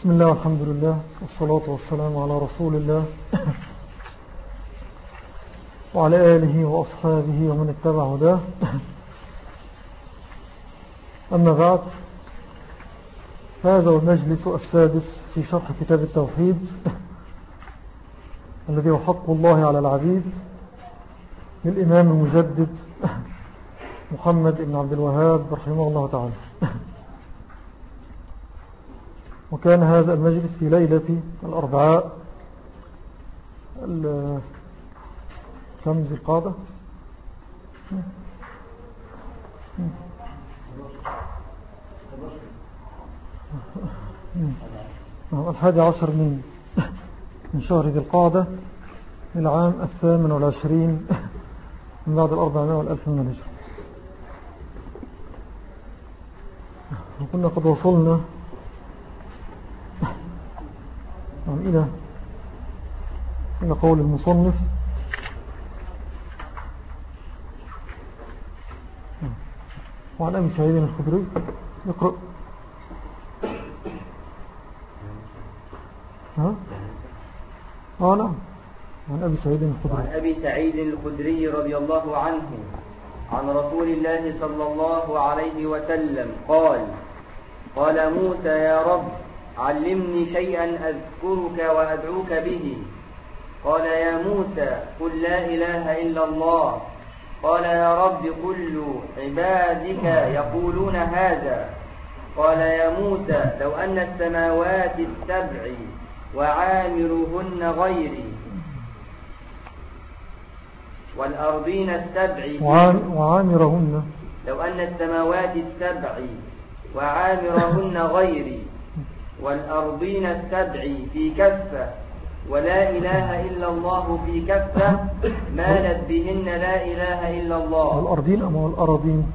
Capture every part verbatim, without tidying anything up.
بسم الله والحمد لله والصلاة والسلام على رسول الله وعلى آله وأصحابه ومن اتبع هداه. أما بعد، هذا المجلس السادس في شرح كتاب التوحيد الذي هو حق الله على العبيد للإمام المجدد محمد بن عبد الوهاب رحمه الله تعالى. وكان هذا المجلس في ليلة الأربعاء كم ذي القعدة الحادي عشر من من شهر ذي القعدة العام الثامن والعشرين من بعد الأربعمائة والألف من الهجرة. وكنا قد وصلنا إلى إلى قول المصنف وعن أبي سعيد الخدري يقرأ. ها؟ آه نعم، عن أبي سعيد الخدري عن أبي سعيد الخدري رضي الله عنه عن رسول الله صلى الله عليه وسلم قال: قال موسى: يا رب علمني شيئا أذكرك وأدعوك به. قال: يا موسى قل لا إله إلا الله. قال: يا رب كل عبادك يقولون هذا. قال: يا موسى لو أن السماوات السبع وعامرهن غيري والأرضين السبع وعامرهن لو أن السماوات السبع وعامرهن غيري والأرضين السبع في كفة ولا إله إلا الله في كفة مالت بهن لا إله إلا الله. الأرضين أم الأراضين؟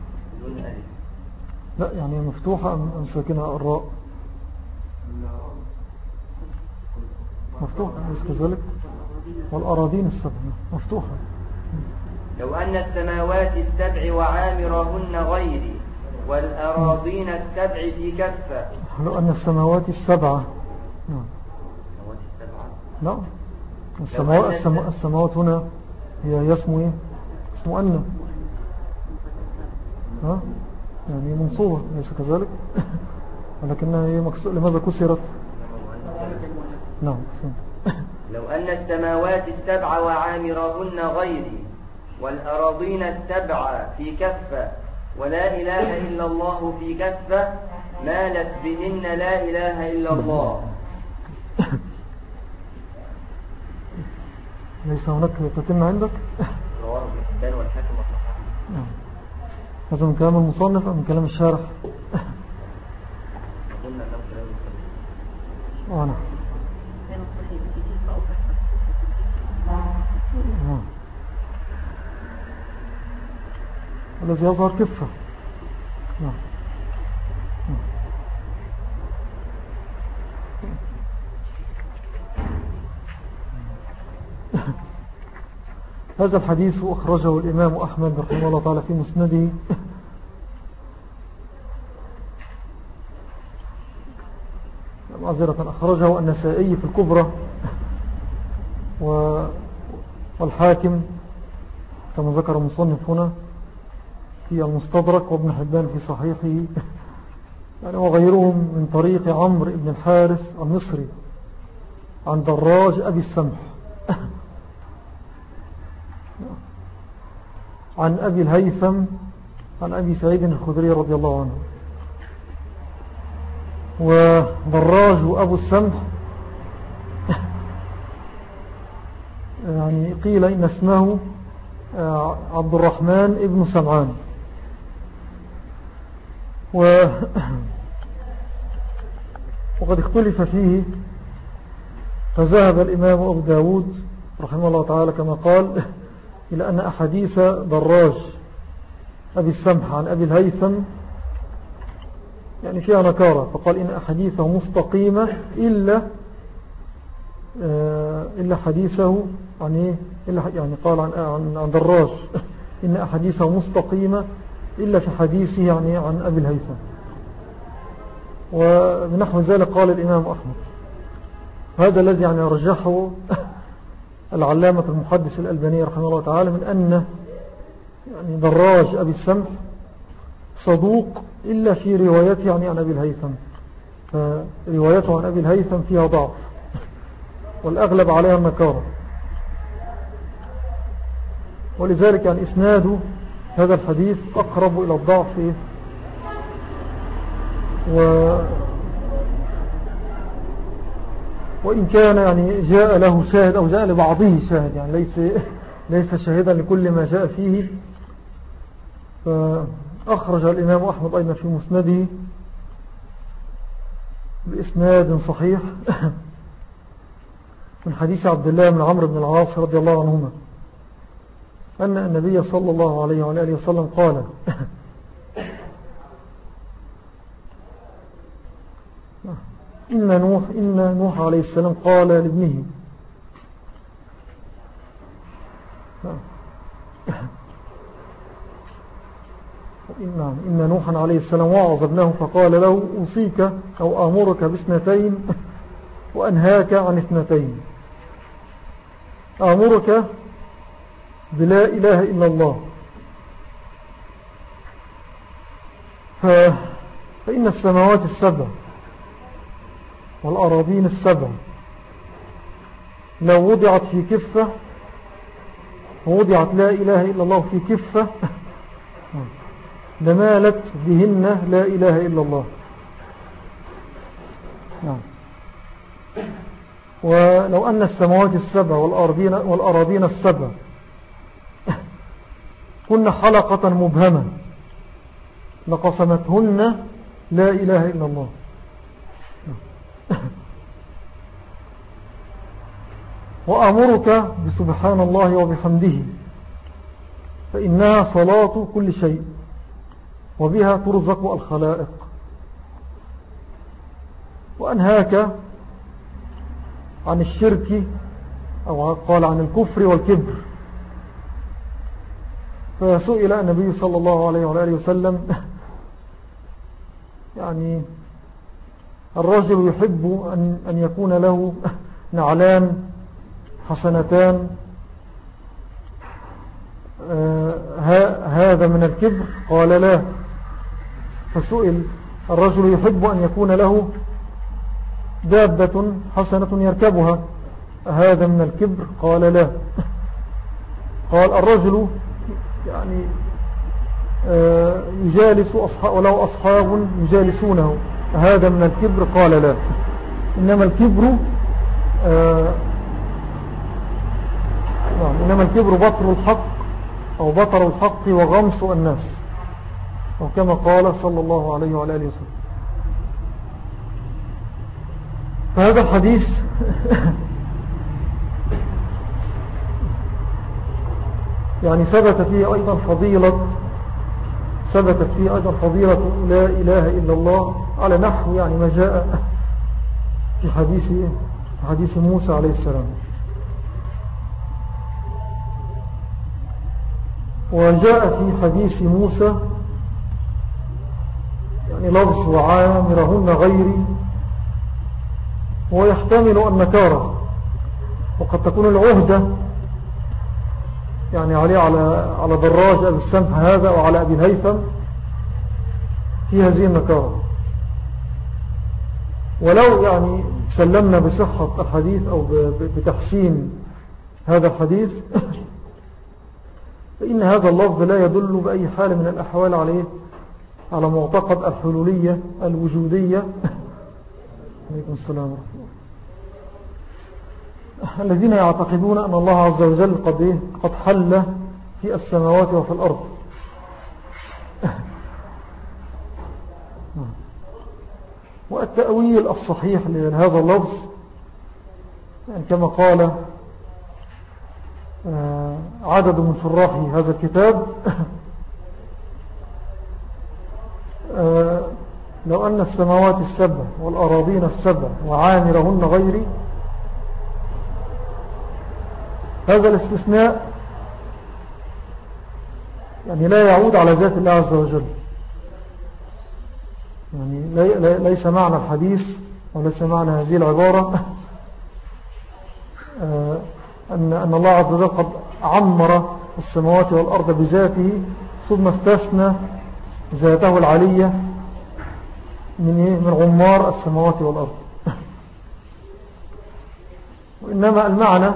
لا يعني مفتوحة أم ساكنة الراء؟ مفتوحة بس كذلك. والأراضين السبع مفتوحة. لو أن السماوات السبع وعامرهن غيري والأراضين السبع في كفة. لو أن السماوات السبعة لا السماوات, السماوات, السماوات هنا هي اسمه ايه؟ اسمه أن ها يعني منصوبة ليس كذلك ولكنها هي مكسورة. لماذا كسرت؟ نعم. لو أن السماوات السبع وعامرهن غيري والأراضين السبع في كفة ولا إله إلا الله في كفة مالت بهن لا إله إلا الله. ليس هناك تتم عندك؟ رواه ابن حبان والحاكم وصححه. هذا من كلام المصنف أم من كلام الشارح؟ قلنا أنه كلام المصنف. آه نعم. الذي يظهر كفة. نعم. هذا الحديث أخرجه الإمام أحمد رحمه الله تعالى في مسنده معذرة أخرجه النسائي في الكبرى والحاكم كما ذكر المصنف هنا في المستدرك وابن حبان في صحيحه يعني وغيرهم من طريق عمرو بن الحارث المصري عن دراج أبي السمح عن أبي الهيثم عن أبي سعيد الخدري رضي الله عنه. ودراج أبو السمح يعني قيل إن اسمه عبد الرحمن ابن سمعان. و وقد اختلف فيه، فذهب الإمام أبو داود رحمه الله تعالى كما قال إلى أن أحاديث دراج أبي السمح عن أبي الهيثم يعني فيها نكارة، فقال إن أحاديثه مستقيمة إلا إلا حديثه عن إيه إلا يعني قال عن, عن, عن دراج إن أحاديثه مستقيمة إلا في حديثه يعني عن أبي الهيثم. وبنحو ذلك قال الإمام أحمد. هذا الذي يعني رجحه العلامة المحدث الألباني رحمه الله تعالى من أن يعني دراج أبي السمح صدوق إلا في روايته يعني عن أبي الهيثم، فروايته عن أبي الهيثم فيها ضعف والأغلب عليها النكارة، ولذلك يعني إسناد هذا الحديث أقرب إلى الضعف. و وإن كان يعني جاء له شاهد أو جاء لبعضه شاهد، يعني ليس, ليس شاهدا لكل ما جاء فيه. فأخرج الإمام أحمد أيضا في مسنده بإسناد صحيح من حديث عبد الله بن عمرو بن العاص رضي الله عنهما أن النبي صلى الله عليه وآله وسلم قال إن نوح, إن نوح عليه السلام قال لابنه إن, إن نوحا عليه السلام وعظ ابنه فقال له أوصيك أو آمرك باثنتين وأنهاك عن اثنتين. آمرك بلا إله إلا الله، فإن السماوات السبع والأراضين السبع لو وضعت في كفة ووضعت لا إله إلا الله في كفة لمالت بهن لا إله إلا الله. نعم. ولو أن السماوات السبع والأراضين, والأراضين السبع كن حلقة مبهمة لقسمتهن لا إله إلا الله. وأمرك بسبحان الله وبحمده فإنها صلاة كل شيء وبها ترزق الخلائق. وأنهاك عن الشرك أو قال عن الكفر والكبر. فسئل النبي صلى الله عليه وآله وسلم يعني الرجل يحب أن, أن يكون له نعلان حسنتان آه هذا من الكبر؟ قال لا. فسئل الرجل يحب أن يكون له دابة حسنة يركبها هذا من الكبر؟ قال لا. قال الرجل يعني آه يجالس أصحاب ولو أصحاب يجالسونه هذا من الكبر؟ قال لا. إنما الكبر آه إنما الكبر بطر الحق أو بطر الحق وغمس الناس، أو كما قال صلى الله عليه وعلى آله وسلم. فهذا الحديث يعني ثبت فيه أيضا فضيلة ثبتت فيه أيضا فضيلة لا إله إلا الله على نحو يعني ما جاء في حديث حديث موسى عليه السلام. وجاء في حديث موسى يعني لفظ وعامرهن غيري، ويحتمل النكارة، وقد تكون العهدة يعني عليه على على دراج أبي السمح هذا أو على أبي الهيثم في هذه النكارة. ولو يعني سلمنا بصحة الحديث أو بتحسين هذا الحديث فإن هذا اللفظ لا يدل بأي حال من الأحوال عليه على معتقد الحلولية الوجودية عليكم السلام الذين يعتقدون أن الله عز وجل قد, قد حل في السماوات وفي الأرض. والتأويل الصحيح لهذا اللفظ يعني كما قال عدد من شراح هذا الكتاب لو أن السماوات السبع والأراضين السبع وعامرهن غيري، هذا الاستثناء يعني لا يعود على ذات الله عز وجل، يعني لي ليس معنى الحديث وليس معنى هذه العبارة أن, أن الله عز وجل قد عمر السماوات والأرض بذاته ثم استثنى ذاته العلية من, إيه؟ من عمار السماوات والأرض. وإنما المعنى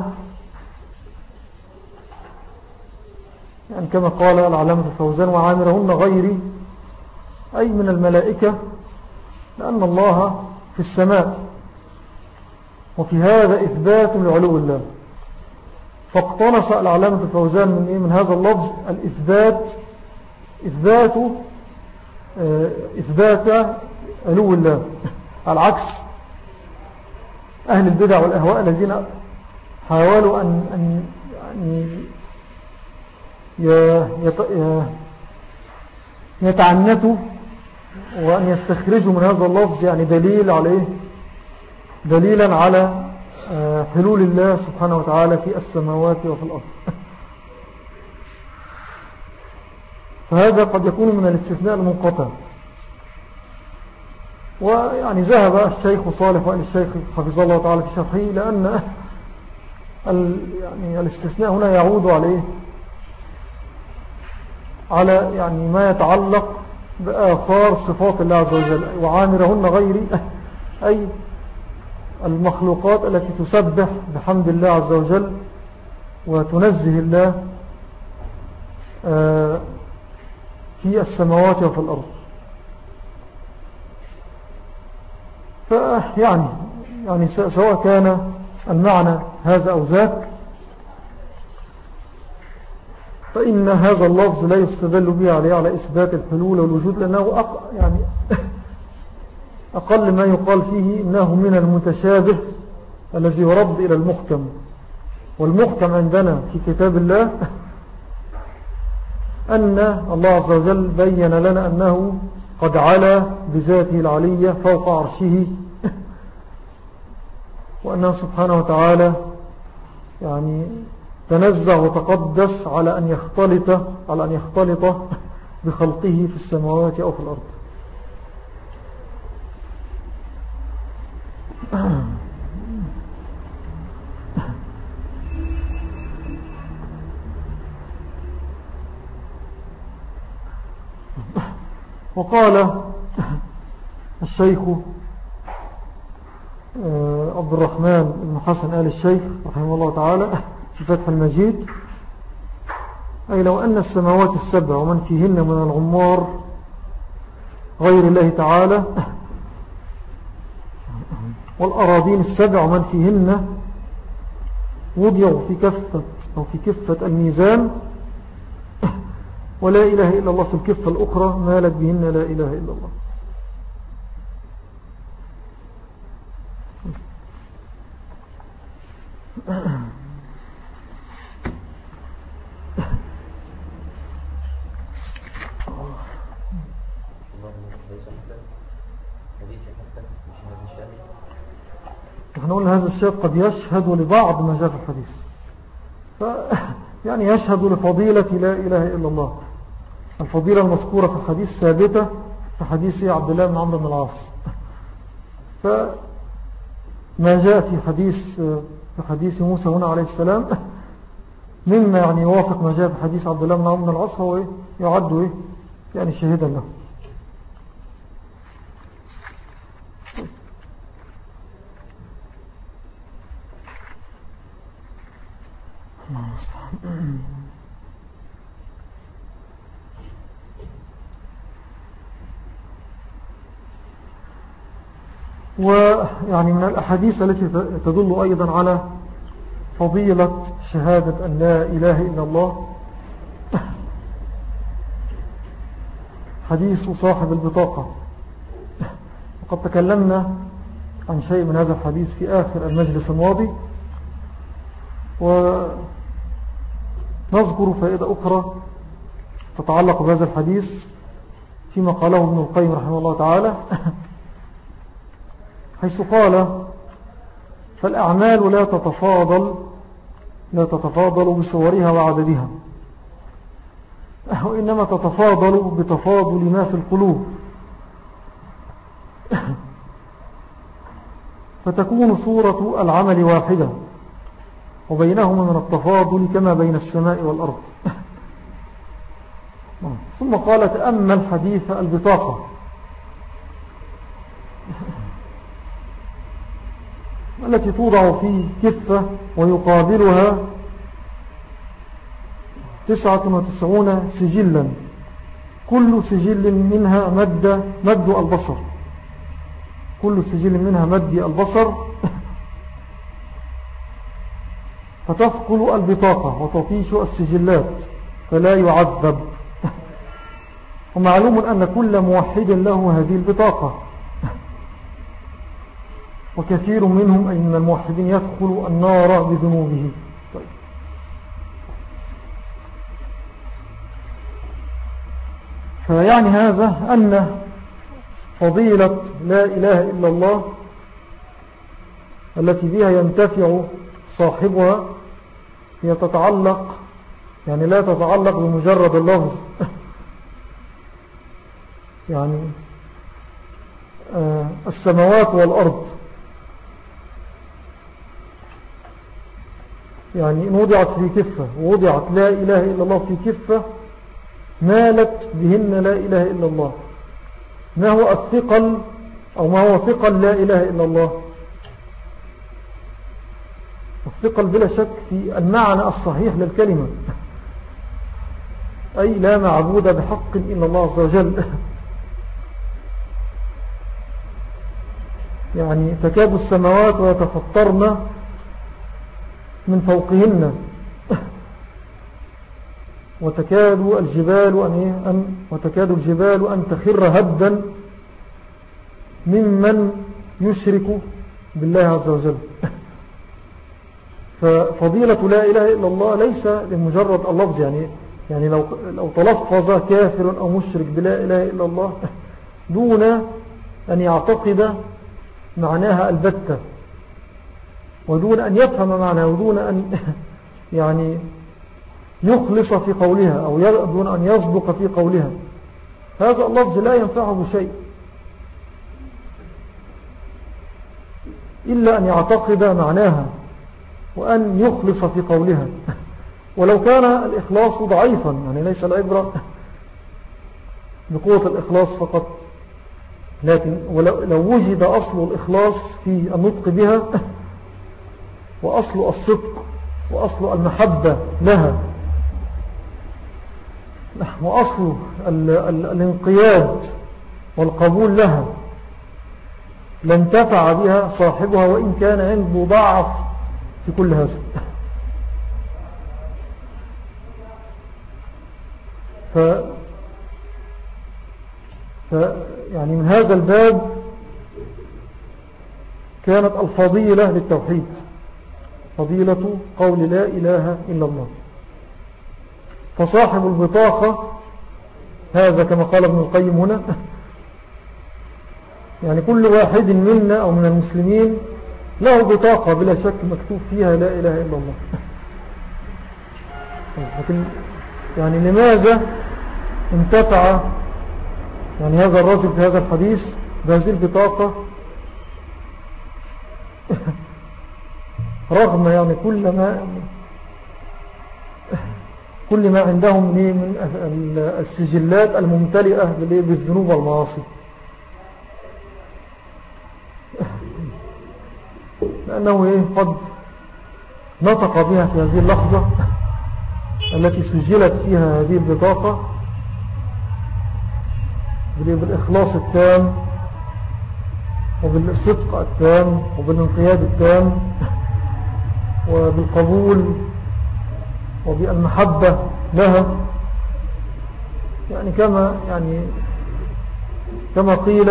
يعني كما قال العلامة الفوزان وعامرهن غيري أي من الملائكة، لأن الله في السماء، وفي هذا إثبات لعلو الله. فاقتنص العلامة الفوزان من, إيه؟ من هذا اللفظ الإثبات، إثبات إثبات علو الله، على عكس أهل البدع والأهواء الذين حاولوا أن, أن يعني يتعنتوا وأن يستخرجوا من هذا اللفظ يعني دليل عليه، دليلا على حلول الله سبحانه وتعالى في السماوات وفي الأرض. فهذا قد يكون من الاستثناء المنقطع. ويعني ذهب الشيخ صالح وآل الشيخ حفظه الله تعالى في شرحه لأن يعني الاستثناء هنا يعود عليه على يعني ما يتعلق بآثار صفات الله عز وجل. وعامرهن غيري أي المخلوقات التي تسبح بحمد الله عز وجل وتنزه الله في السماوات وفي الأرض. فيعني يعني سواء كان المعنى هذا أو ذاك، فإن هذا اللفظ لا يستدل به عليه على إثبات الحلول والوجود، لأنه أق يعني أقل ما يقال فيه إنه من المتشابه الذي يرد إلى المحكم. والمحكم عندنا في كتاب الله أن الله عز وجل بين لنا أنه قد علا بذاته العلية فوق عرشه، وأنه سبحانه وتعالى يعني تنزه وتقدس على أن يختلط على أن يختلط بخلقه في السماوات أو في الأرض. وقال الشيخ عبد الرحمن بن حسن آل الشيخ رحمه الله تعالى في فتح المجيد: أي لو أن السماوات السبع ومن فيهن من العمار غير الله تعالى، والأراضين السبع ومن فيهن وضعوا في كفة أو في كفة الميزان ولا إله إلا الله في الكفة الأخرى مالت بهن لا إله إلا الله. نحن قلنا هذا الشيء قد يشهد لبعض ما جاء في الحديث، ف يعني يشهد لفضيلة لا إله إلا الله. الفضيلة المذكورة في الحديث ثابتة في حديث عبد الله بن عمرو بن العاص. فما جاء في حديث في حديث موسى هنا عليه السلام مما يعني يوافق ما جاء في حديث عبد الله بن عمرو بن العاص هو إيه؟ يعد إيه؟ يعني شهيدا له. ويعني من الأحاديث التي تدل أيضا على فضيلة شهادة أن لا إله إلا الله حديث صاحب البطاقة. وقد تكلمنا عن شيء من هذا الحديث في آخر المجلس الماضي، ونذكر فائدة أخرى تتعلق بهذا الحديث فيما قاله ابن القيم رحمه الله تعالى، حيث قال: فالأعمال لا تتفاضل لا تتفاضل بصورها وعددها، وإنما تتفاضل بتفاضل ما في القلوب. فتكون صورة العمل واحدة وبينهما من التفاضل كما بين السماء والأرض. ثم قال تأمل حديث البطاقة التي توضع في كفة ويقابلها تسعة وتسعون سجلا كل سجل منها مد, مد البصر كل سجل منها مد البصر فتثقل البطاقة وتطيش السجلات فلا يعذب. ومعلوم أن كل موحد له هذه البطاقة وكثير منهم أي من الموحدين يدخل النار بذنوبه. طيب. فيعني هذا أن فضيلة لا إله إلا الله التي بها ينتفع صاحبها هي تتعلق يعني لا تتعلق بمجرد اللفظ يعني آه السماوات والأرض يعني إن وضعت في كفة ووضعت لا إله إلا الله في كفة مالت بهن لا إله إلا الله. ما هو الثقل أو ما هو ثقل لا إله إلا الله؟ الثقل بلا شك في المعنى الصحيح للكلمة أي لا معبود بحق إلا الله عز وجل. يعني تكاد السماوات ويتفطرن من فوقهن وتكاد الجبال أن أن وتكاد الجبال أن تخر هدا ممن يشرك بالله عز وجل. ففضيلة لا إله إلا الله ليس لمجرد اللفظ يعني يعني لو لو تلفظ كافر أو مشرك بلا إله إلا الله دون أن يعتقد معناها البتة ودون أن يفهم معناها ودون أن يعني يخلص في قولها أو دون أن يصدق في قولها هذا اللفظ لا ينفعه بشيء إلا أن يعتقد معناها وأن يخلص في قولها. ولو كان الإخلاص ضعيفا يعني ليس العبرة بقوة الإخلاص فقط لكن لو وجد أصل الإخلاص في النطق بها وأصل الصدق وأصل المحبة لها وأصل الانقياد والقبول لها لانتفع بها صاحبها وإن كان عنده ضعف في كل هذا. ف... ف يعني من هذا الباب كانت الفضيلة للتوحيد فضيلة قول لا إله إلا الله. فصاحب البطاقة هذا كما قال ابن القيم هنا يعني كل واحد منا أو من المسلمين له بطاقة بلا شك مكتوب فيها لا إله إلا الله. لكن يعني لماذا انتفع يعني هذا الرجل في هذا الحديث بهذه البطاقة رغم يعني كل ما كل ما عندهم من السجلات الممتلئة بالذنوب والمعاصي؟ لأنه إيه قد نطق بها في هذه اللحظة التي سجلت فيها هذه البطاقة بالإخلاص التام وبالصدق التام وبالانقياد التام وبالقبول وبالمحبة لها يعني كما يعني كما قيل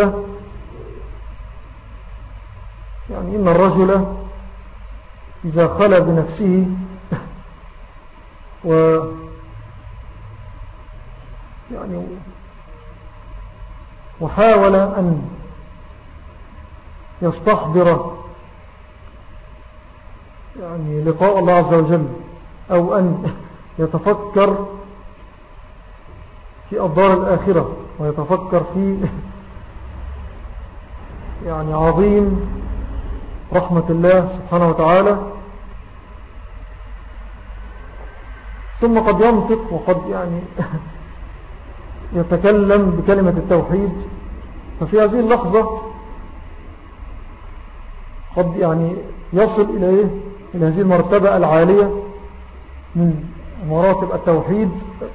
يعني إن الرجل إذا خلى بنفسه و يعني وحاول أن يستحضر يعني لقاء الله عز وجل أو أن يتفكر في الدار الآخرة ويتفكر في يعني عظيم رحمة الله سبحانه وتعالى، ثم قد ينطق وقد يعني يتكلم بكلمة التوحيد، ففي هذه اللحظة قد يعني يصل إلى إيه؟ إلى هذه المرتبة العالية من مراتب التوحيد،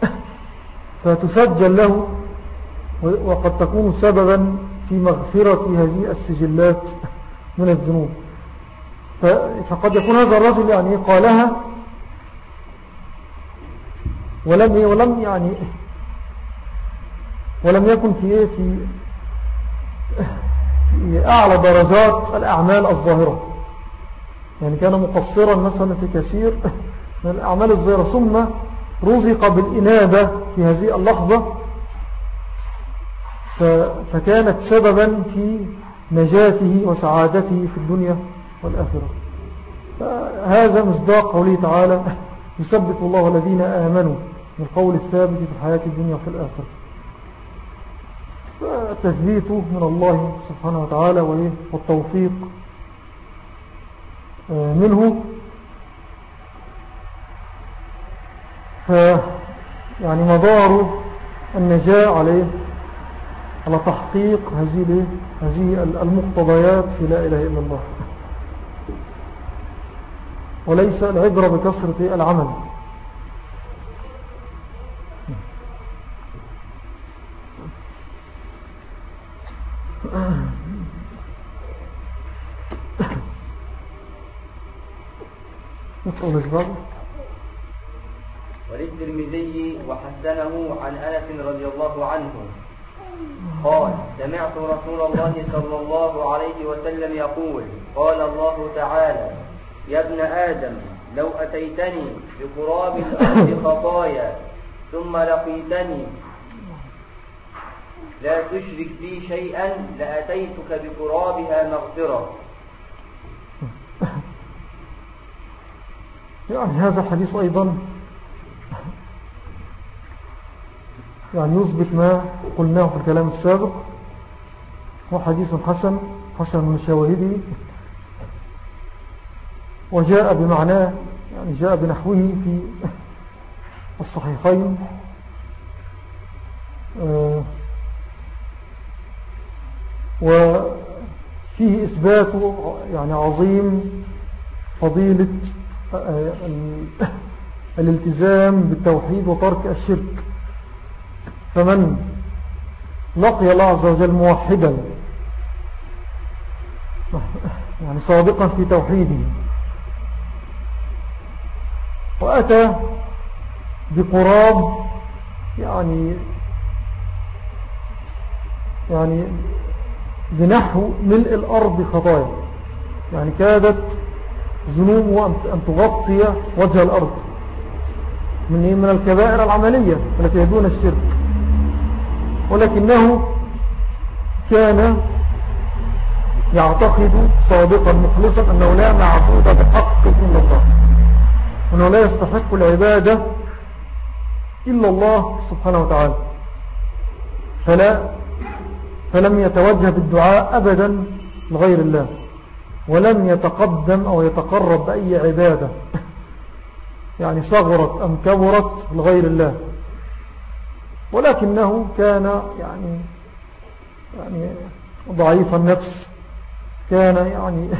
فتسجل له وقد تكون سببا في مغفرة هذه السجلات من الذنوب. فقد يكون هذا الرجل يعني قالها ولم ولم يعني ولم يكن في في في أعلى درجات الأعمال الظاهرة، يعني كان مقصرا مثلا في كثير من الأعمال الظاهرة، ثم رزق بالإنابة في هذه اللحظة فكانت سببا في نجاته وسعادته في الدنيا والآخرة. هذا مصداق قوله تعالى: يثبت الله الذين آمنوا بالقول الثابت في الحياة الدنيا وفي الآخرة. فالتثبيت من الله سبحانه وتعالى والتوفيق منه. ف يعني مدار النجاة عليه على تحقيق هذه هذه المقتضيات في لا إله إلا الله، وليس العبرة بكثرة العمل. وللترمذي وحسنه عن أنس رضي الله عنه قال: سمعت رسول الله صلى الله عليه وسلم يقول: قال الله تعالى: يا ابن آدم لو أتيتني بقراب الأرض خطايا ثم لقيتني لا تشرك بي شيئا لأتيتك بقرابها مغفرة. يعني هذا الحديث أيضا يعني يثبت ما قلناه في الكلام السابق، هو حديث حسن حسن من شواهده، وجاء بمعناه، يعني جاء بنحوه في الصحيحين. وفيه إثبات يعني عظيم فضيلة الالتزام بالتوحيد وترك الشرك. فمن لقي الله عز وجل موحدا يعني صادقا في توحيده وأتى بقراب يعني يعني بنحو ملء الأرض خطايا، يعني كادت ذنوبه أن تغطي وجه الأرض من من الكبائر العملية التي يدون الشرك، ولكنه كان يعتقد صادقا مخلصا أنه لا معبود بحق إلا الله، وأنه لا يستحق العبادة إلا الله سبحانه وتعالى، فلا فلم يتوجه بالدعاء أبدا لغير الله، ولم يتقدم أو يتقرب بأي عبادة يعني صغرت أم كبرت لغير الله، ولكنه كان يعني يعني ضعيف النفس، كان يعني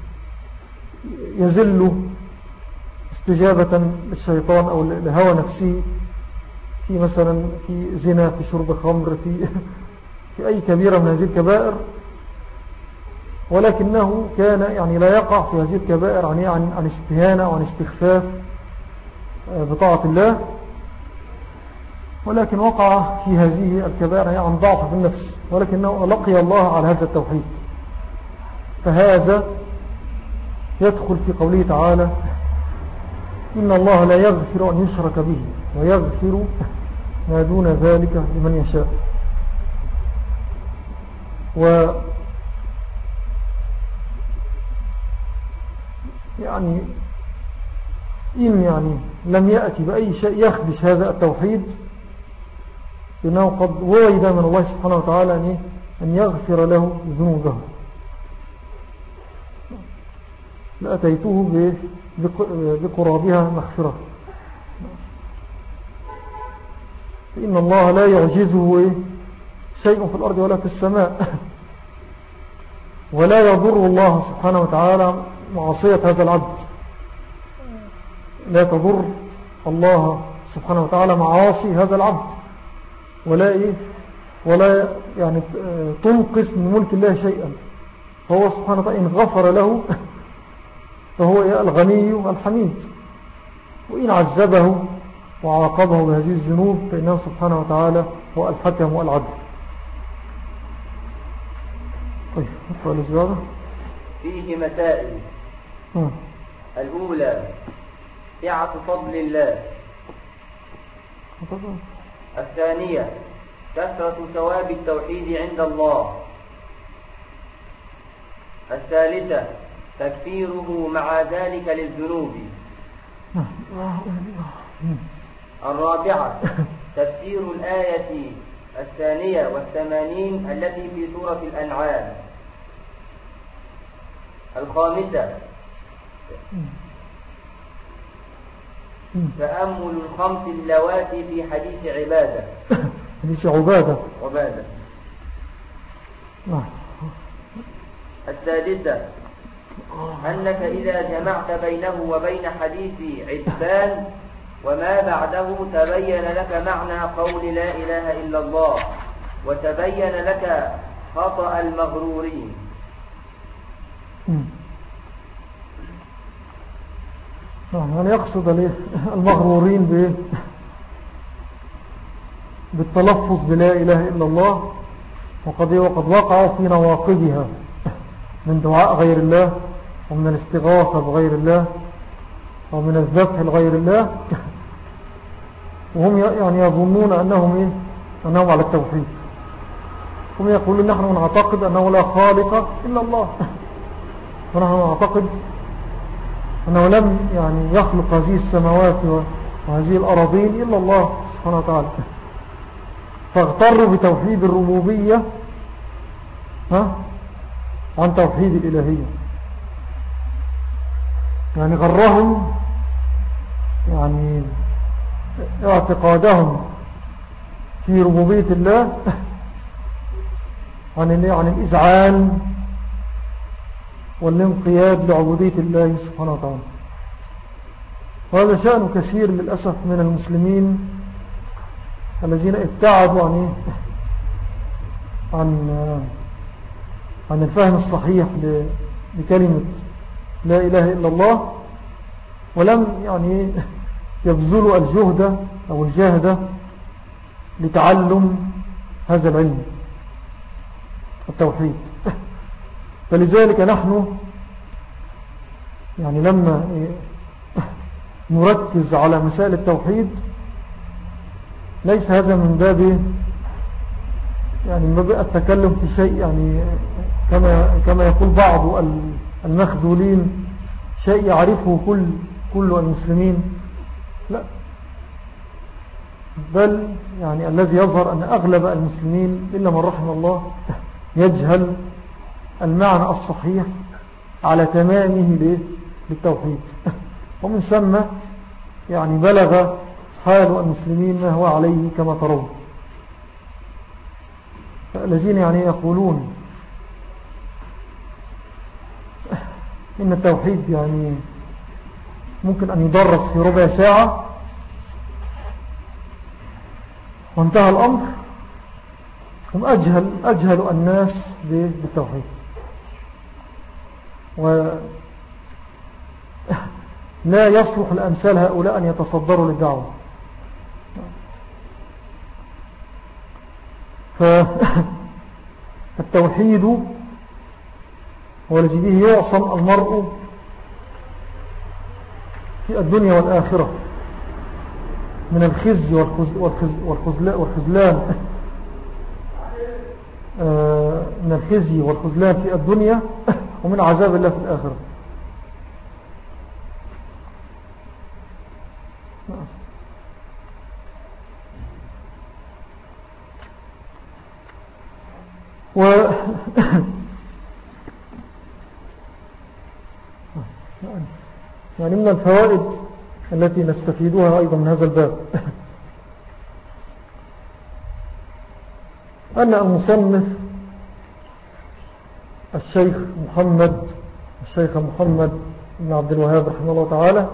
يذل استجابة للشيطان أو لهوى نفسه في مثلا في زنا، في شرب خمر، في في أي كبيرة من هذه الكبائر، ولكنه كان يعني لا يقع في هذه الكبائر عن عن عن استهانة وعن استخفاف بطاعة الله، ولكن وقع في هذه الكبائر عن ضعف في النفس، ولكنه لقي الله على هذا التوحيد. فهذا يدخل في قوله تعالى: إن الله لا يغفر أن يشرك به ويغفر ما دون ذلك لمن يشاء. و يعني إن يعني لم يأتي بأي شيء يخدش هذا التوحيد، إنه قد وعد من الله سبحانه وتعالى أن يغفر له ذنوبه لأتيته بقرابها مغفرة. فإن الله لا يعجزه شيء في الأرض ولا في السماء، ولا يضر الله سبحانه وتعالى معصية هذا العبد. لا تضر الله سبحانه وتعالى معاصي هذا العبد، ولا إيه ولا يعني تنقص من ملك الله شيئا. فهو سبحانه وتعالى إن غفر له فهو الغني الحميد، وإن عذبه وعاقبه بهذه الذنوب فإنه سبحانه وتعالى هو الحكم والعدل. طيب نقرأ الإجابة. فيه مسائل. م. الأولى سعة فضل الله. طبعا. الثانية كثرة ثواب التوحيد عند الله. الثالثة تكفيره مع ذلك للذنوب. الرابعة تفسير الآية الثانية والثمانين التي في سورة الأنعام. الخامسة تأمل الخمس اللواتي في حديث عبادة حديث عبادة عبادة. السادسة أنك إذا جمعت بينه وبين حديث عتبان وما بعده تبين لك معنى قول لا إله إلا الله، وتبين لك خطأ المغرورين. يعني يقصد المغرورين بالتلفظ بلا إله إلا الله، وقد وقد وقعوا في نواقضها من دعاء غير الله، ومن الاستغاثة بغير الله، ومن الذبح لغير الله، وهم يعني يظنون أنهم, إيه؟ أنهم على التوحيد. هم يقولون نحن نعتقد أنه لا خالق إلا الله، ونحن نعتقد أنه لم يعني يخلق هذه السماوات وهذه الأراضين إلا الله سبحانه وتعالى. فاغتروا بتوحيد الربوبية ها عن توحيد الإلهية. يعني غرهم يعني اعتقادهم في ربوبية الله عن عن الإذعان والانقياد لعبودية الله سبحانه وتعالى. وهذا شأن كثير للأسف من المسلمين الذين ابتعدوا عن عن عن الفهم الصحيح لكلمة لا إله إلا الله، ولم يعني يبذلوا الجهد أو الجهد لتعلم هذا العلم التوحيد. فلذلك نحن يعني لما نركز على مسائل التوحيد ليس هذا من باب يعني من باب التكلم في شيء يعني كما كما يقول بعض المخذولين شيء يعرفه كل كل المسلمين، لا، بل يعني الذي يظهر أن أغلب المسلمين إلا من رحم الله يجهل المعنى الصحيح على تمامه للتوحيد. ومن ثم يعني بلغ حال المسلمين ما هو عليه كما ترون. الذين يعني يقولون إن التوحيد يعني ممكن أن يدرس في ربع ساعة وانتهى الأمر، هم أجهل, أجهل الناس بالتوحيد. ولا يصلح الأمثال هؤلاء أن يتصدروا للدعوة. فالتوحيد هو الذي به يعصم المرء في الدنيا والآخرة من الخزي والخذلان، من الخزي والخذلان في الدنيا ومن عذاب الله في الآخرة. و يعني من الفوائد التي نستفيدها أيضا من هذا الباب أن المصنف الشيخ محمد الشيخ محمد بن عبد الوهاب رحمه الله تعالى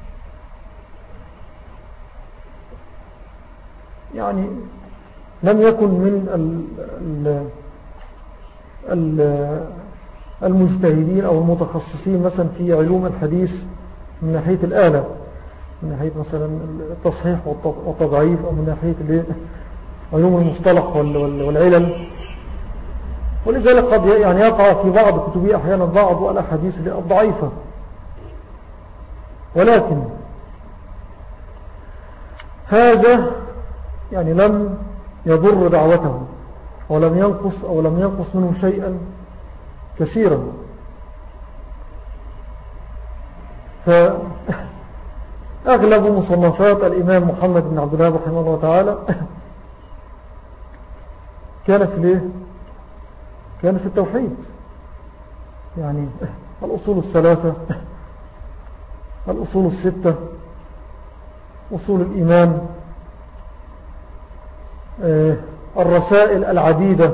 يعني لم يكن من ال ال المجتهدين أو المتخصصين مثلا في علوم الحديث من ناحية الآلة، من ناحية مثلا التصحيح والتضعيف، أو من ناحية علوم المصطلح والعلل. ولذلك قد يعني يقع في بعض كتبه أحيانا بعض الأحاديث الضعيفة، ولكن هذا يعني لم يضر دعوته، ولم ينقص أو لم ينقص منه شيئا كثيرا. فأغلب مصنفات الإمام محمد بن عبد الوهاب رحمه الله تعالى كانت ليه؟ كانت في التوحيد، يعني الأصول الثلاثة، الأصول الستة، أصول الإيمان، الرسائل العديدة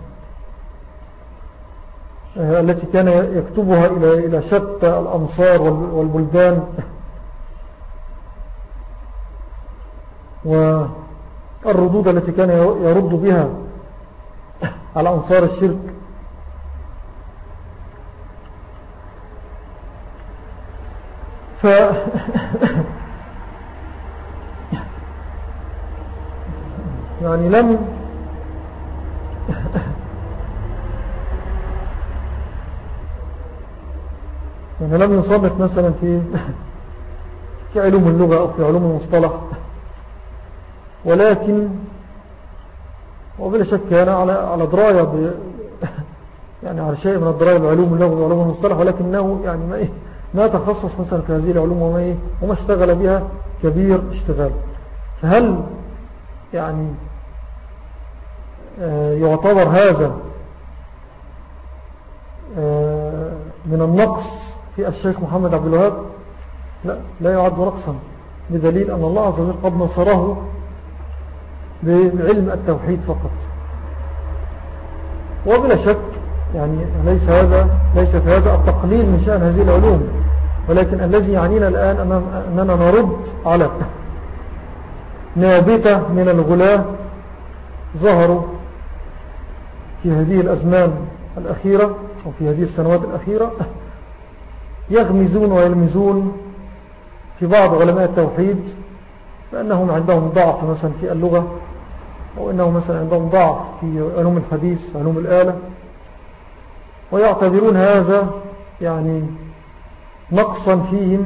التي كان يكتبها إلى إلى شتى الأمصار والبلدان، والردود التي كان يرد بها على أنصار الشرك. ف يعني لم يعني لم يصنف مثلا في في علوم اللغة أو في علوم المصطلح، ولكن وبلا شك كان على على دراية ب يعني على شيء من الدراية بعلوم اللغة وعلوم المصطلح، ولكنه يعني ما إيه ما تخصص مثلا في هذه العلوم وما إيه وما اشتغل بها كبير اشتغال. فهل يعني يعتبر هذا من النقص في الشيخ محمد عبد الوهاب؟ لا، لا يعد نقصا، بدليل أن الله عز وجل قد نصره بعلم التوحيد فقط. وبلا شك يعني ليس هذا ليس في هذا التقليل من شأن هذه العلوم، ولكن الذي يعنينا الآن أننا نرد على نابتة من الغلاة ظهروا في هذه الأزمان الأخيرة أو في هذه السنوات الأخيرة، يغمزون ويلمزون في بعض علماء التوحيد بأنهم عندهم ضعف مثلا في اللغة، أو أنهم مثلا عندهم ضعف في علوم الحديث، علوم الآلة، ويعتبرون هذا يعني نقصا فيهم،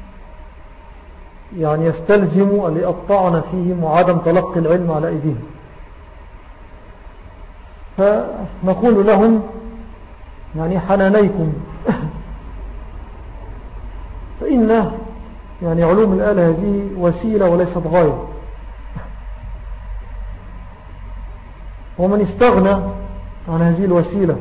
يعني يستلزم الطعن فيهم وعدم تلقي العلم على أيديهم. فنقول لهم يعني حنانيكم، فإن يعني علوم الآلة هذه وسيلة وليست غاية، ومن استغنى عن هذه الوسيلة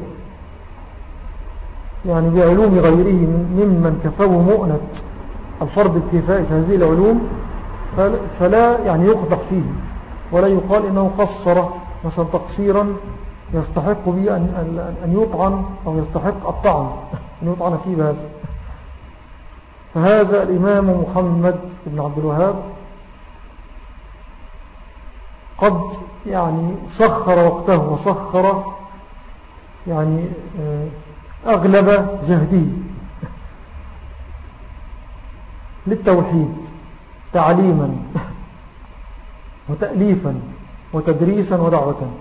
يعني بعلوم غيره ممن كفاه مؤنة الفرض الكفائي في هذه العلوم فلا يعني يقدح فيه، ولا يقال إنه قصر مثلا تقصيرا يستحق به أن يطعن أو يستحق الطعن أن يطعن فيه بهذا. فهذا الإمام محمد بن عبد الوهاب قد يعني سخر وقته وسخر يعني أغلب جهده للتوحيد تعليما وتأليفا وتدريسا ودعوة.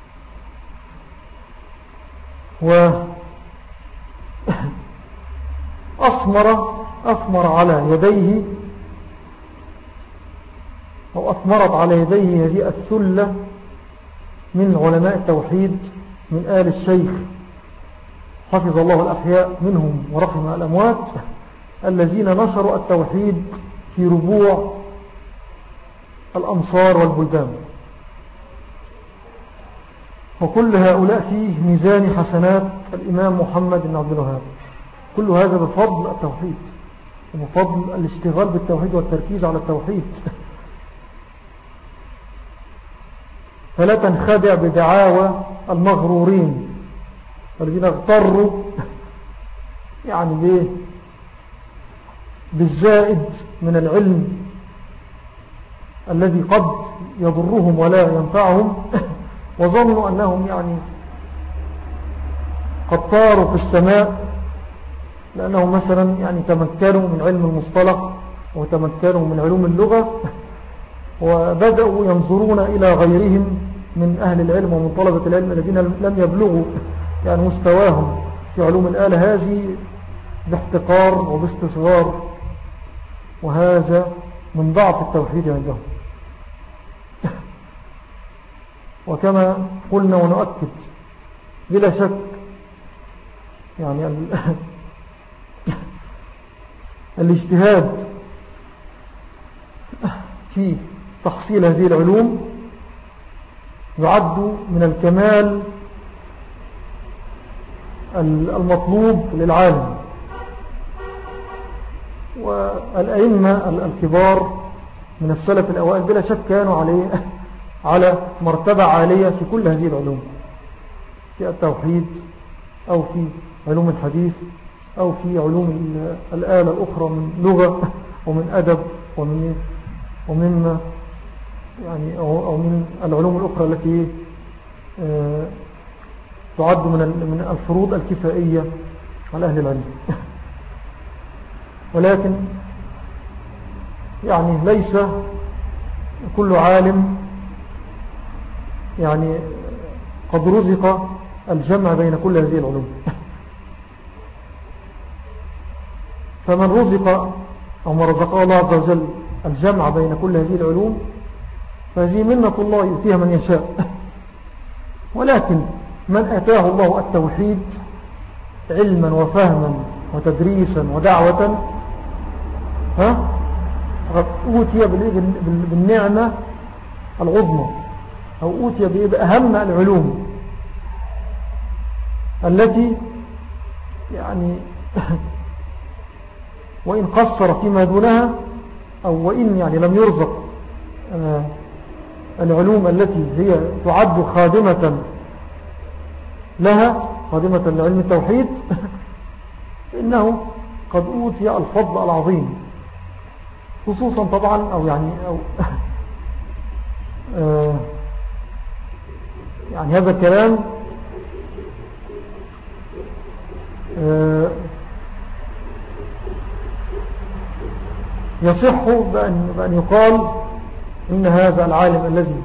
وأثمر أثمر على يديه أو أثمرت على يديه هذه الثلة من علماء التوحيد من آل الشيخ حفظ الله الأحياء منهم ورحم الأموات، الذين نشروا التوحيد في ربوع الأمصار والبلدان. وكل هؤلاء فيه ميزان حسنات الإمام محمد بن عبد الوهاب، كل هذا بفضل التوحيد. وفضل الاشتغال بالتوحيد والتركيز على التوحيد. فلا تنخدع بدعاوى المغرورين الذين اغتروا يعني بيه بالزائد من العلم الذي قد يضرهم ولا ينفعهم، وظنوا أنهم يعني قد طاروا في السماء لأنهم مثلا يعني تمكنوا من علم المصطلح وتمكنوا من علوم اللغة، وبدأوا ينظرون إلى غيرهم من أهل العلم ومن طلبة العلم الذين لم يبلغوا يعني مستواهم في علوم الآلة هذه باحتقار وباستصغار، وهذا من ضعف التوحيد عندهم. وكما قلنا ونؤكد بلا شك يعني الاجتهاد في تحصيل هذه العلوم يعد من الكمال المطلوب للعالم. والأئمة الكبار من السلف الأوائل بلا شك كانوا عليه على مرتبة عالية في كل هذه العلوم، في التوحيد أو في علوم الحديث أو في علوم الآلة الأخرى من لغة ومن أدب ومن ومن يعني أو من العلوم الأخرى التي تعد من الفروض الكفائية على أهل العلم. ولكن يعني ليس كل عالم يعني قد رزق الجمع بين كل هذه العلوم. فمن رزق أو ما رزقه الله عز وجل الجمع بين كل هذه العلوم فهذه منة الله يؤتيها من يشاء. ولكن من أتاه الله التوحيد علما وفهما وتدريسا ودعوة ها فقد أوتي بالنعمة العظمى، أو أوتي بأهم العلوم التي يعني وإن قصر فيما دونها أو وإن يعني لم يرزق العلوم التي هي تعد خادمة لها، خادمة لعلم التوحيد، إنه قد أوتي الفضل العظيم. خصوصا طبعا أو يعني أو آه يعني هذا الكلام آه يصح بأن, بأن يقال إن هذا العالم الذي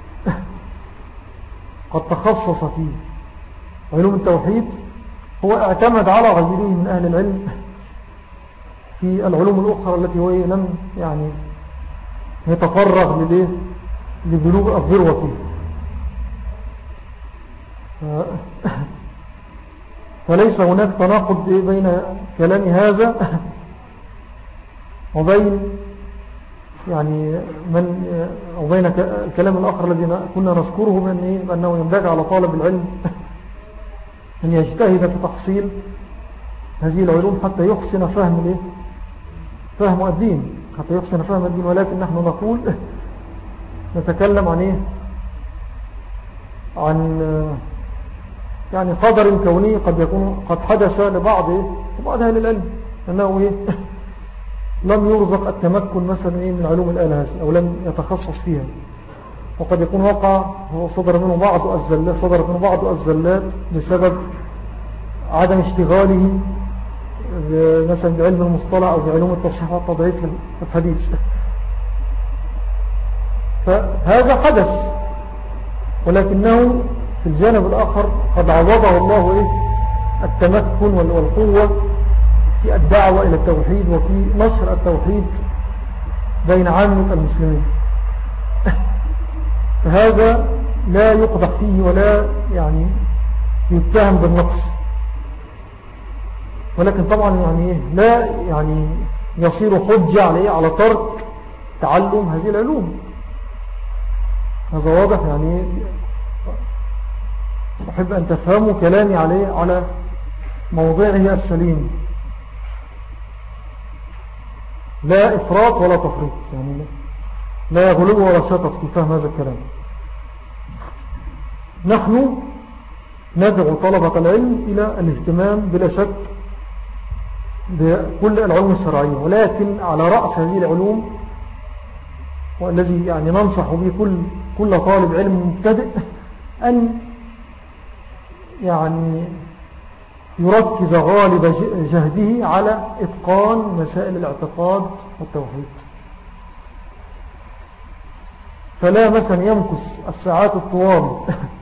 قد تخصص في علوم التوحيد هو اعتمد على غيره من أهل العلم في العلوم الأخرى التي هو لم يعني يتفرغ لبلوغ الذروة فيه. فليس هناك تناقض بين كلام هذا وبين يعني من أو بين الكلام الآخر الذي كنا نذكره بأنه ينبغي على طالب العلم أن يجتهد في تحصيل هذه العلوم حتى يحسن فهم الايه فهم الدين، حتى يحسن فهم الدين. ولكن نحن نقول نتكلم عن ايه عن يعني قدر كوني قد يكون قد حدث لبعض لبعض اهل العلم انه ايه لم يرزق التمكن مثلا ايه من علوم الآلة هذه او لم يتخصص فيها، وقد يكون وقع صدر منه بعض الزلات صدر منه بعض الزلات بسبب عدم اشتغاله مثلا بعلم المصطلح أو بعلوم التصحيح والتضعيف في الحديث. فهذا حدث، ولكنه في الجانب الآخر قد عوضه الله إيه التمكن والقوة في الدعوة إلى التوحيد وفي نشر التوحيد بين عامة المسلمين. فهذا لا يقدح فيه ولا يعني يتهم بالنقص، ولكن طبعا يعني لا يعني يصير حجة عليه على ترك تعلم هذه العلوم. هذا واضح، يعني أحب أن تفهموا كلامي عليه على موضعه السليم. لا إفراط ولا تفريط، يعني لا غلو ولا شطط في فهم هذا الكلام. نحن ندعو طلبة العلم إلى الاهتمام بلا شك بكل العلوم الشرعية، ولكن على رأس هذه العلوم والذي يعني ننصح به كل, كل طالب علم مبتدئ أن يعني يركز غالب جهده على إتقان مسائل الاعتقاد والتوحيد، فلا مثلا يمكث الساعات الطوال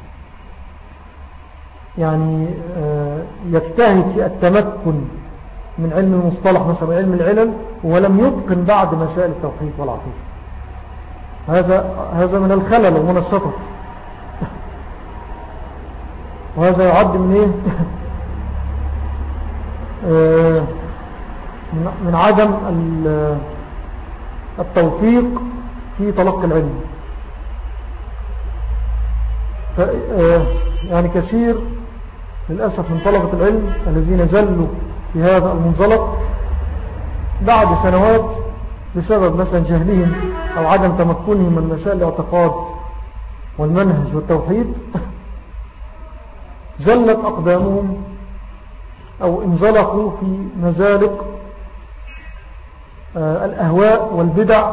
يعني يجتهد في التمكن من علم المصطلح مثلا علم العلل ولم يتقن بعد مسائل التوحيد والعقيدة. هذا هذا من الخلل ومن الشطط، وهذا يعد من ايه من عدم التوفيق في تلقي العلم. يعني كثير للأسف من طلبة العلم الذين زلوا في هذا المنزلق بعد سنوات بسبب مثلا جهلهم أو عدم تمكنهم من مسائل الاعتقاد والمنهج والتوحيد زلت أقدامهم أو انزلقوا في مزالق الأهواء والبدع،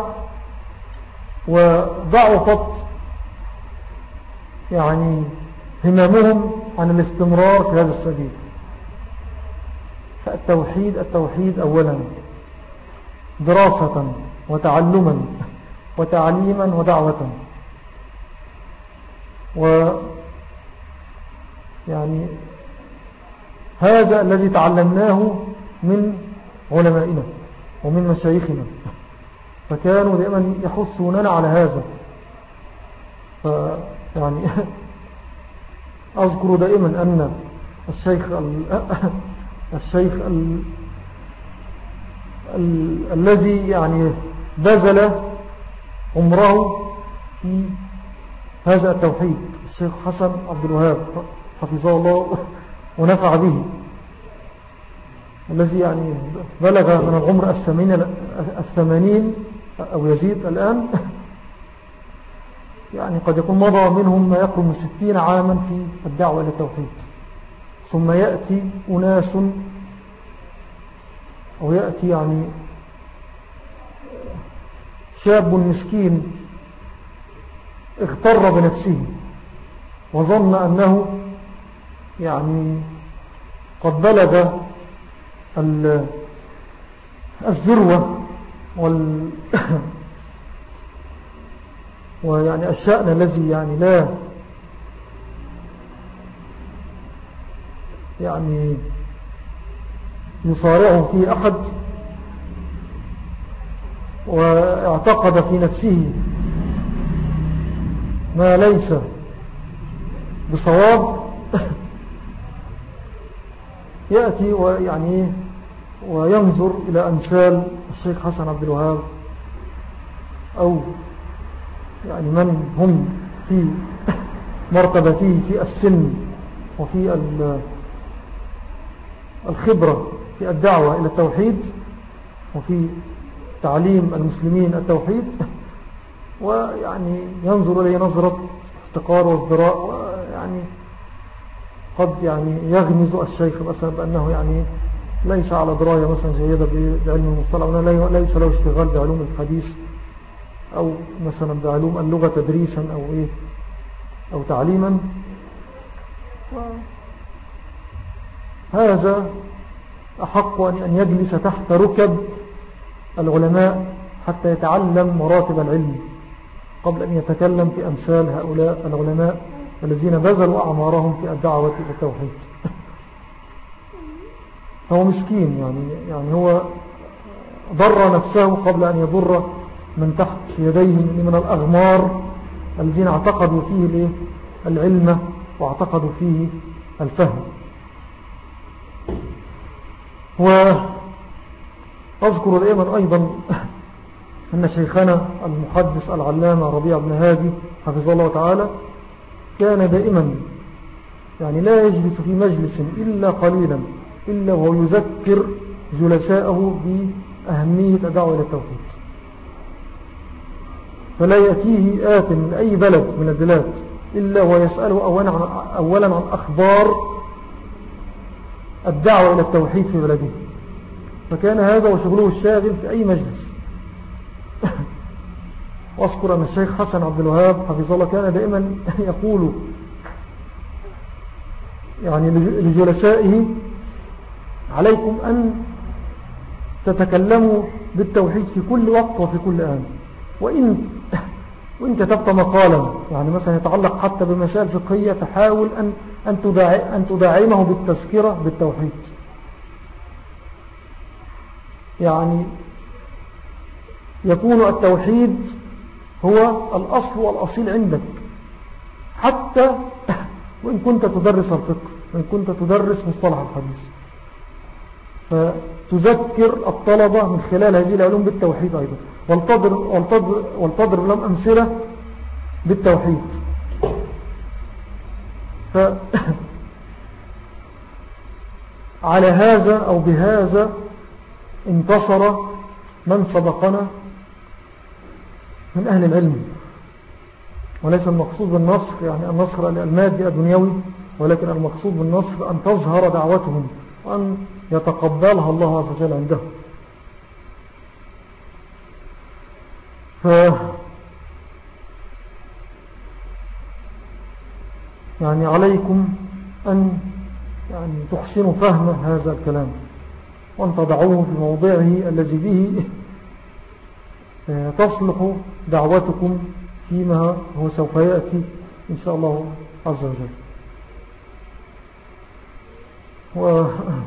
وضعفت يعني هممهم عن الاستمرار في هذا السبيل. فالتوحيد التوحيد أولا دراسة وتعلما وتعليما ودعوة، و يعني هذا الذي تعلمناه من علمائنا ومن مشايخنا، فكانوا دائما يحثوننا على هذا. يعني أذكر دائما أن الشيخ ال... الشيخ ال... ال... الذي يعني بذل عمره في هذا التوحيد الشيخ حسن عبد الوهاب حفظه الله ونفع به، الذي يعني بلغ من العمر الثمانين أو يزيد الآن، يعني قد يكون مضى منهم ما يقرب من ستين عاما في الدعوة إلى التوحيد. ثم يأتي أناس أو يأتي يعني شاب مسكين اغتر بنفسه وظن أنه يعني قد بلغ الذروة وال ويعني الشأن الذي يعني لا يعني يصارعه فيه أحد، واعتقد في نفسه ما ليس بصواب، يأتي ويعني وينظر إلى أمثال الشيخ حسن عبد الوهاب أو يعني من هم في مرتبته في السن وفي الخبرة في الدعوة إلى التوحيد وفي تعليم المسلمين التوحيد، ويعني ينظر إليه نظرة افتقار وازدراء، ويعني قد يعني يغمز الشيخ مثلا بأنه يعني ليس على دراية مثلا جيدة بعلم المصطلح، وأنه ليس له اشتغال بعلوم الحديث أو مثلا بعلوم اللغة تدريسا أو إيه أو تعليما. هذا أحق أن يجلس تحت ركب العلماء حتى يتعلم مراتب العلم قبل أن يتكلم في أمثال هؤلاء العلماء الذين بذلوا أعمارهم في الدعوة إلى التوحيد. هو مسكين يعني, يعني هو ضر نفسه قبل أن يضر من تحت يديه من الأغمار الذين اعتقدوا فيه العلم واعتقدوا فيه الفهم. وأذكر دائما أيضا أن شيخنا المحدث العلامة ربيع بن هادي حفظه الله تعالى كان دائما يعني لا يجلس في مجلس إلا قليلا إلا وهو يذكر جلساءه أهمية الدعوة إلى التوحيد. فلا يأتيه آت من أي بلد من البلاد إلا ويسأله أولا عن, أولا عن أخبار الدعوة إلى التوحيد في بلده، فكان هذا وشغله الشاغل في أي مجلس. وأذكر أن الشيخ حسن عبد الوهاب حفظه الله كان دائما يقول يعني لجلسائه: عليكم أن تتكلموا بالتوحيد في كل وقت وفي كل آن، وإن, وإن كتبت مقالا يعني مثلا يتعلق حتى بمسائل فقهية فحاول أن, أن, تداعي أن تداعمه بالتذكرة بالتوحيد. يعني يكون التوحيد هو الأصل والأصيل عندك، حتى وإن كنت تدرس الفقه، وإن كنت تدرس مصطلح الحديث، فتذكر الطلبة من خلال هذه العلوم بالتوحيد أيضا، والتضرب, والتضرب, والتضرب لهم أمثلة بالتوحيد. ف على هذا أو بهذا انتصر من سبقنا من أهل العلم، وليس المقصود بالنصر يعني النصر المادي الدنيوي، ولكن المقصود بالنصر أن تظهر دعوتهم وأن يتقبلها الله عز وجل عنده. ف يعني عليكم أن يعني تحسنوا فهم هذا الكلام، وأن تضعوه في موضعه الذي به تصلح دعوتكم فيما هو سوف يأتي إن شاء الله عز وجل. و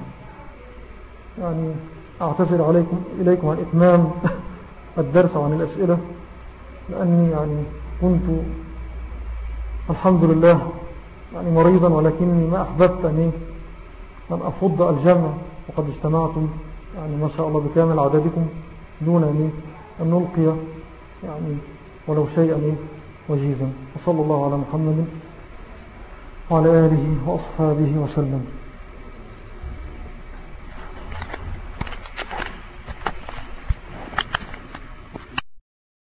يعني أعتذر عليكم إليكم عن إتمام الدرس عن الأسئلة، لأني يعني كنت الحمد لله يعني مريضا، ولكني ما أحببت أن أن أفض الجمع، وقد اجتمعتم يعني ما شاء الله بكامل عددكم دون أن نلقي يعني ولو شيئا وجيزا. وصلى الله على محمد وعلى آله وأصحابه وسلم.